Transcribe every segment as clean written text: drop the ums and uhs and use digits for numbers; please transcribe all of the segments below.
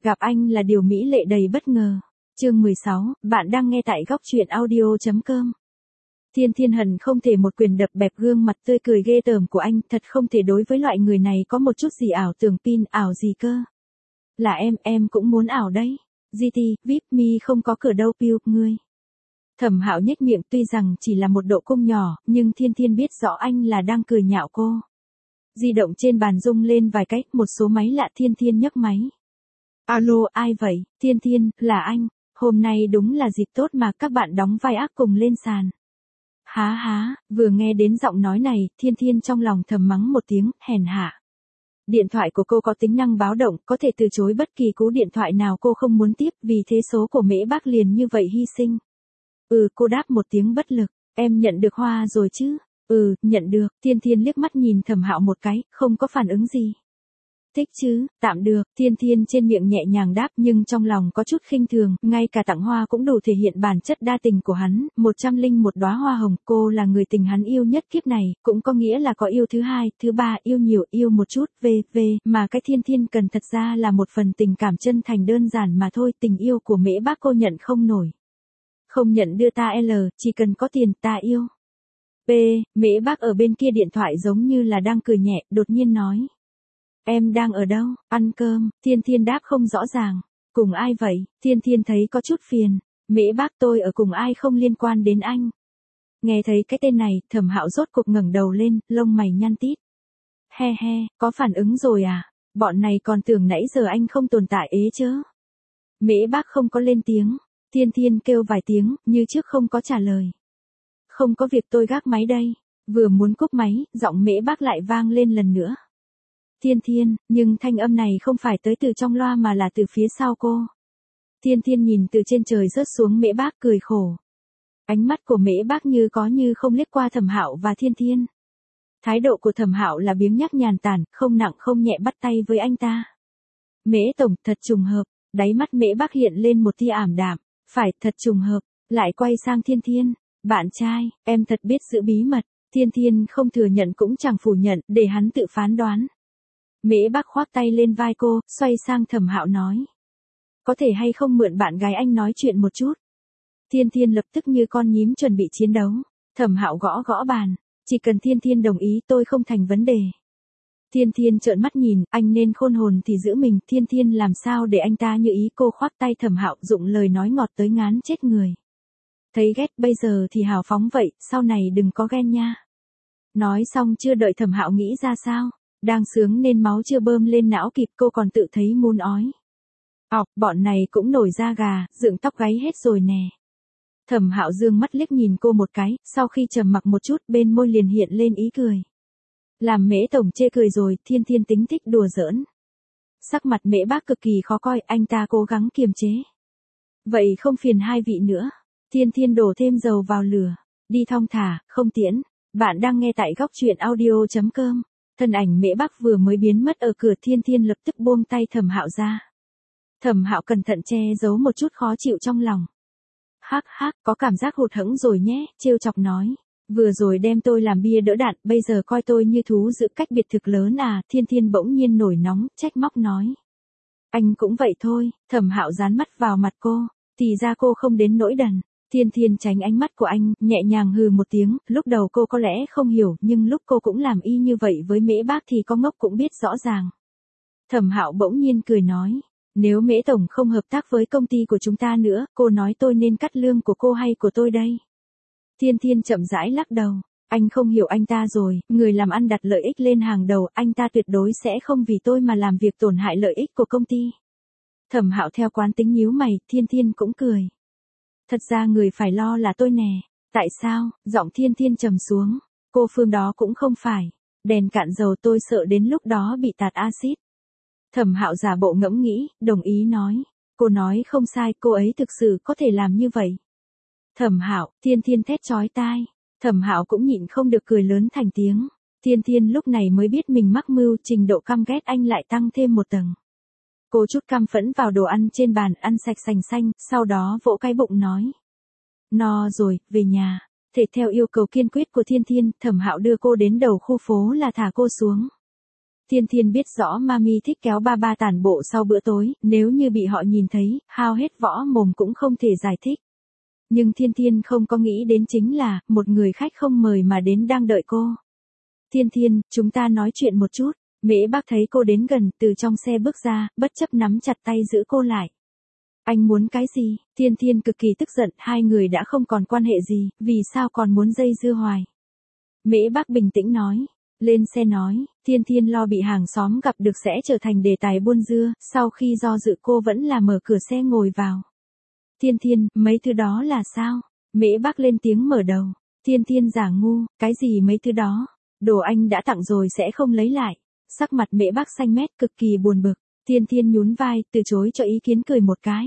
Gặp anh là điều mỹ lệ đầy bất ngờ. Chương 16, bạn đang nghe tại góc truyện audio.com. Thiên Thiên hận không thể một quyền đập bẹp gương mặt tươi cười ghê tởm của anh, thật không thể đối với loại người này có một chút gì ảo tưởng pin, ảo gì cơ. Là em cũng muốn ảo đấy. GT, VIP mi không có cửa đâu piu, ngươi. Thẩm Hạo nhếch miệng, tuy rằng chỉ là một độ cung nhỏ, nhưng Thiên Thiên biết rõ anh là đang cười nhạo cô. Di động trên bàn rung lên vài cái, một số máy lạ. Thiên Thiên nhấc máy. Alo, ai vậy? Thiên Thiên, là anh. Hôm nay đúng là dịp tốt mà các bạn đóng vai ác cùng lên sàn. Há, vừa nghe đến giọng nói này, Thiên Thiên trong lòng thầm mắng một tiếng, hèn hạ. Điện thoại của cô có tính năng báo động, có thể từ chối bất kỳ cú điện thoại nào cô không muốn tiếp, vì thế số của Mễ Bác liền như vậy hy sinh. Cô đáp một tiếng bất lực, em nhận được hoa rồi chứ? Nhận được. Thiên Thiên liếc mắt nhìn Thẩm Hạo một cái, không có phản ứng gì. Thích chứ, tạm được. Thiên Thiên trên miệng nhẹ nhàng đáp, nhưng trong lòng có chút khinh thường, ngay cả tặng hoa cũng đủ thể hiện bản chất đa tình của hắn. 101 đóa hoa hồng, cô là người tình hắn yêu nhất kiếp này, cũng có nghĩa là có yêu thứ hai, thứ ba, yêu nhiều, yêu một chút, mà cái Thiên Thiên cần thật ra là một phần tình cảm chân thành đơn giản mà thôi. Tình yêu của Mễ Bác cô nhận không nổi. Không nhận đưa ta chỉ cần có tiền ta yêu. Mễ Bác ở bên kia điện thoại giống như là đang cười nhẹ, đột nhiên nói. Em đang ở đâu? Ăn cơm. Thiên Thiên đáp không rõ ràng. Cùng ai vậy? Thiên Thiên thấy có chút phiền. Mễ Bác, tôi ở cùng ai không liên quan đến anh. Nghe thấy cái tên này, Thẩm Hạo rốt cuộc ngẩng đầu lên, lông mày nhăn tít. He, có phản ứng rồi à? Bọn này còn tưởng nãy giờ anh không tồn tại ế chớ. Mễ Bác không có lên tiếng. Thiên Thiên kêu vài tiếng, như trước không có trả lời. Không có việc, tôi gác máy đây. Vừa muốn cúp máy, giọng Mễ Bác lại vang lên lần nữa. Thiên Thiên, nhưng thanh âm này không phải tới từ trong loa mà là từ phía sau cô. Thiên Thiên nhìn từ trên trời rớt xuống Mễ Bác, cười khổ. Ánh mắt của Mễ Bác như có như không liếc qua Thẩm Hạo và Thiên Thiên. Thái độ của Thẩm Hạo là biếng nhác nhàn tản, không nặng không nhẹ bắt tay với anh ta. Mễ tổng, thật trùng hợp. Đáy mắt Mễ Bác hiện lên một tia ảm đạm. Phải, thật trùng hợp. Lại quay sang Thiên Thiên. Bạn trai, em thật biết giữ bí mật. Thiên Thiên không thừa nhận cũng chẳng phủ nhận, để hắn tự phán đoán. Mễ Bác khoác tay lên vai cô, xoay sang Thẩm Hạo nói. Có thể hay không mượn bạn gái anh nói chuyện một chút? Thiên Thiên lập tức như con nhím chuẩn bị chiến đấu. Thẩm Hạo gõ bàn. Chỉ cần Thiên Thiên đồng ý tôi không thành vấn đề. Thiên Thiên trợn mắt nhìn, anh nên khôn hồn thì giữ mình. Thiên Thiên làm sao để anh ta như ý. Cô khoác tay Thẩm Hạo, dụng lời nói ngọt tới ngán chết người. Thấy ghét bây giờ thì hào phóng vậy, sau này đừng có ghen nha. Nói xong chưa đợi Thẩm Hạo nghĩ ra sao. Đang sướng nên máu chưa bơm lên não kịp, cô còn tự thấy mun ói. Bọn này cũng nổi da gà, dựng tóc gáy hết rồi nè. Thẩm Hạo dương mắt liếc nhìn cô một cái, sau khi trầm mặc một chút bên môi liền hiện lên ý cười. Làm Mễ tổng chê cười rồi. Thiên Thiên tính thích đùa giỡn. Sắc mặt Mễ Bác cực kỳ khó coi, anh ta cố gắng kiềm chế. Vậy không phiền hai vị nữa. Thiên Thiên đổ thêm dầu vào lửa. Đi thong thả, không tiễn. Bạn đang nghe tại góc truyện audio.com. Thân ảnh Mễ Bác vừa mới biến mất ở cửa, Thiên Thiên lập tức buông tay Thẩm Hạo ra. Thẩm Hạo cẩn thận che giấu một chút khó chịu trong lòng. Hắc, có cảm giác hụt hẫng rồi nhé, trêu chọc nói. Vừa rồi đem tôi làm bia đỡ đạn, bây giờ coi tôi như thú giữ cách biệt thực lớn à? Thiên Thiên bỗng nhiên nổi nóng, trách móc nói. Anh cũng vậy thôi. Thẩm Hạo dán mắt vào mặt cô. Thì ra cô không đến nỗi đần. Thiên Thiên tránh ánh mắt của anh, nhẹ nhàng hừ một tiếng. Lúc đầu cô có lẽ không hiểu, nhưng lúc cô cũng làm y như vậy với Mễ Bác thì có ngốc cũng biết rõ ràng. Thẩm Hạo bỗng nhiên cười nói. Nếu Mễ tổng không hợp tác với công ty của chúng ta nữa, cô nói tôi nên cắt lương của cô hay của tôi đây? Thiên Thiên chậm rãi lắc đầu. Anh không hiểu anh ta rồi, người làm ăn đặt lợi ích lên hàng đầu, anh ta tuyệt đối sẽ không vì tôi mà làm việc tổn hại lợi ích của công ty. Thẩm Hạo theo quán tính nhíu mày. Thiên Thiên cũng cười. Thật ra người phải lo là tôi nè. Tại sao? Giọng Thiên Thiên trầm xuống. Cô Phương đó cũng không phải. Đèn cạn dầu, tôi sợ đến lúc đó bị tạt axit. Thẩm Hạo giả bộ ngẫm nghĩ, đồng ý nói. Cô nói không sai, cô ấy thực sự có thể làm như vậy. Thẩm Hạo, Thiên Thiên thét chói tai. Thẩm Hạo cũng nhịn không được cười lớn thành tiếng. Thiên Thiên lúc này mới biết mình mắc mưu, trình độ căm ghét anh lại tăng thêm một tầng. Cô chút căm phẫn vào đồ ăn trên bàn, ăn sạch sành xanh, sau đó vỗ cái bụng nói. No rồi, về nhà. Thể theo yêu cầu kiên quyết của Thiên Thiên, Thẩm Hạo đưa cô đến đầu khu phố là thả cô xuống. Thiên Thiên biết rõ Mami thích kéo ba ba tản bộ sau bữa tối, nếu như bị họ nhìn thấy, hao hết võ mồm cũng không thể giải thích. Nhưng Thiên Thiên không có nghĩ đến chính là, một người khách không mời mà đến đang đợi cô. Thiên Thiên, chúng ta nói chuyện một chút. Mễ Bác thấy cô đến gần, từ trong xe bước ra, bất chấp nắm chặt tay giữ cô lại. Anh muốn cái gì? Thiên Thiên cực kỳ tức giận, hai người đã không còn quan hệ gì, vì sao còn muốn dây dưa hoài? Mễ Bác bình tĩnh nói. Lên xe nói, Thiên Thiên lo bị hàng xóm gặp được sẽ trở thành đề tài buôn dưa, sau khi do dự cô vẫn là mở cửa xe ngồi vào. Thiên Thiên, mấy thứ đó là sao? Mễ Bác lên tiếng mở đầu. Thiên Thiên giả ngu, cái gì mấy thứ đó? Đồ anh đã tặng rồi sẽ không lấy lại. Sắc mặt Mễ Bác xanh mét cực kỳ buồn bực. Thiên Thiên nhún vai, từ chối cho ý kiến cười một cái.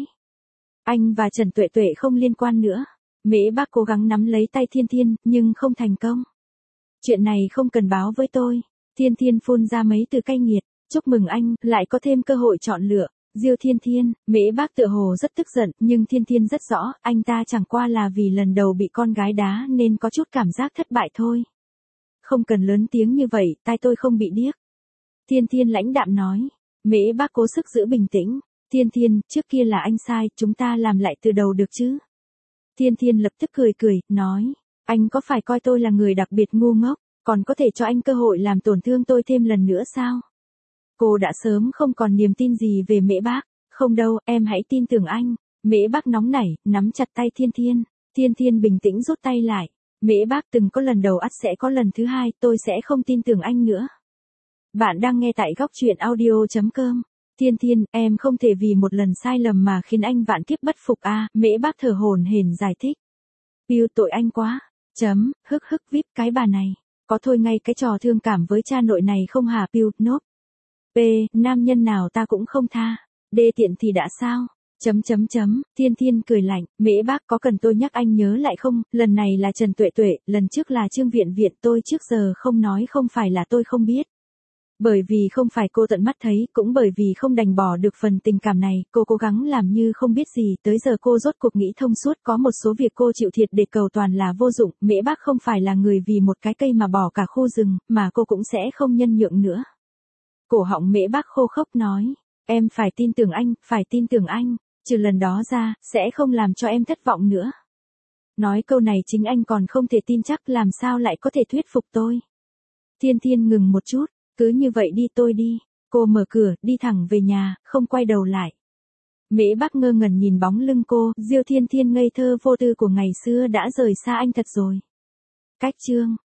Anh và Trần Tuệ Tuệ không liên quan nữa. Mễ Bác cố gắng nắm lấy tay Thiên Thiên, nhưng không thành công. Chuyện này không cần báo với tôi. Thiên Thiên phun ra mấy từ cay nghiệt. Chúc mừng anh, lại có thêm cơ hội chọn lựa. Diêu Thiên Thiên, Mễ Bác tựa hồ rất tức giận, nhưng Thiên Thiên rất rõ, anh ta chẳng qua là vì lần đầu bị con gái đá nên có chút cảm giác thất bại thôi. Không cần lớn tiếng như vậy, tai tôi không bị điếc. Thiên Thiên lãnh đạm nói. Mễ Bác cố sức giữ bình tĩnh. Thiên Thiên, trước kia là anh sai, chúng ta làm lại từ đầu được chứ? Thiên Thiên lập tức cười cười, nói. Anh có phải coi tôi là người đặc biệt ngu ngốc, còn có thể cho anh cơ hội làm tổn thương tôi thêm lần nữa sao? Cô đã sớm không còn niềm tin gì về Mễ Bác. Không đâu, em hãy tin tưởng anh. Mễ Bác nóng nảy, nắm chặt tay Thiên Thiên. Thiên Thiên bình tĩnh rút tay lại. Mễ Bác từng có lần đầu ắt sẽ có lần thứ hai, tôi sẽ không tin tưởng anh nữa. Bạn đang nghe tại góc truyện audio.com. Thiên Thiên, em không thể vì một lần sai lầm mà khiến anh vạn kiếp bất phục à, Mễ Bác thở hổn hển giải thích. Piu tội anh quá. Hức vip cái bà này. Có thôi ngay cái trò thương cảm với cha nội này không hả Piu, nốt. P, nam nhân nào ta cũng không tha. Đê tiện thì đã sao? Thiên Thiên cười lạnh, Mễ Bác có cần tôi nhắc anh nhớ lại không, lần này là Trần Tuệ Tuệ, lần trước là Trương Viện Viện, tôi trước giờ không nói không phải là tôi không biết. Bởi vì không phải cô tận mắt thấy, cũng bởi vì không đành bỏ được phần tình cảm này, cô cố gắng làm như không biết gì, tới giờ cô rốt cuộc nghĩ thông suốt, có một số việc cô chịu thiệt để cầu toàn là vô dụng, Mễ Bác không phải là người vì một cái cây mà bỏ cả khu rừng, mà cô cũng sẽ không nhân nhượng nữa. Cổ họng Mễ Bác khô khốc nói, em phải tin tưởng anh, trừ lần đó ra, sẽ không làm cho em thất vọng nữa. Nói câu này chính anh còn không thể tin chắc, làm sao lại có thể thuyết phục tôi. Thiên Thiên ngừng một chút, cứ như vậy đi tôi đi. Cô mở cửa, đi thẳng về nhà, không quay đầu lại. Mễ Bác ngơ ngẩn nhìn bóng lưng cô, Diêu Thiên Thiên ngây thơ vô tư của ngày xưa đã rời xa anh thật rồi. Cách chương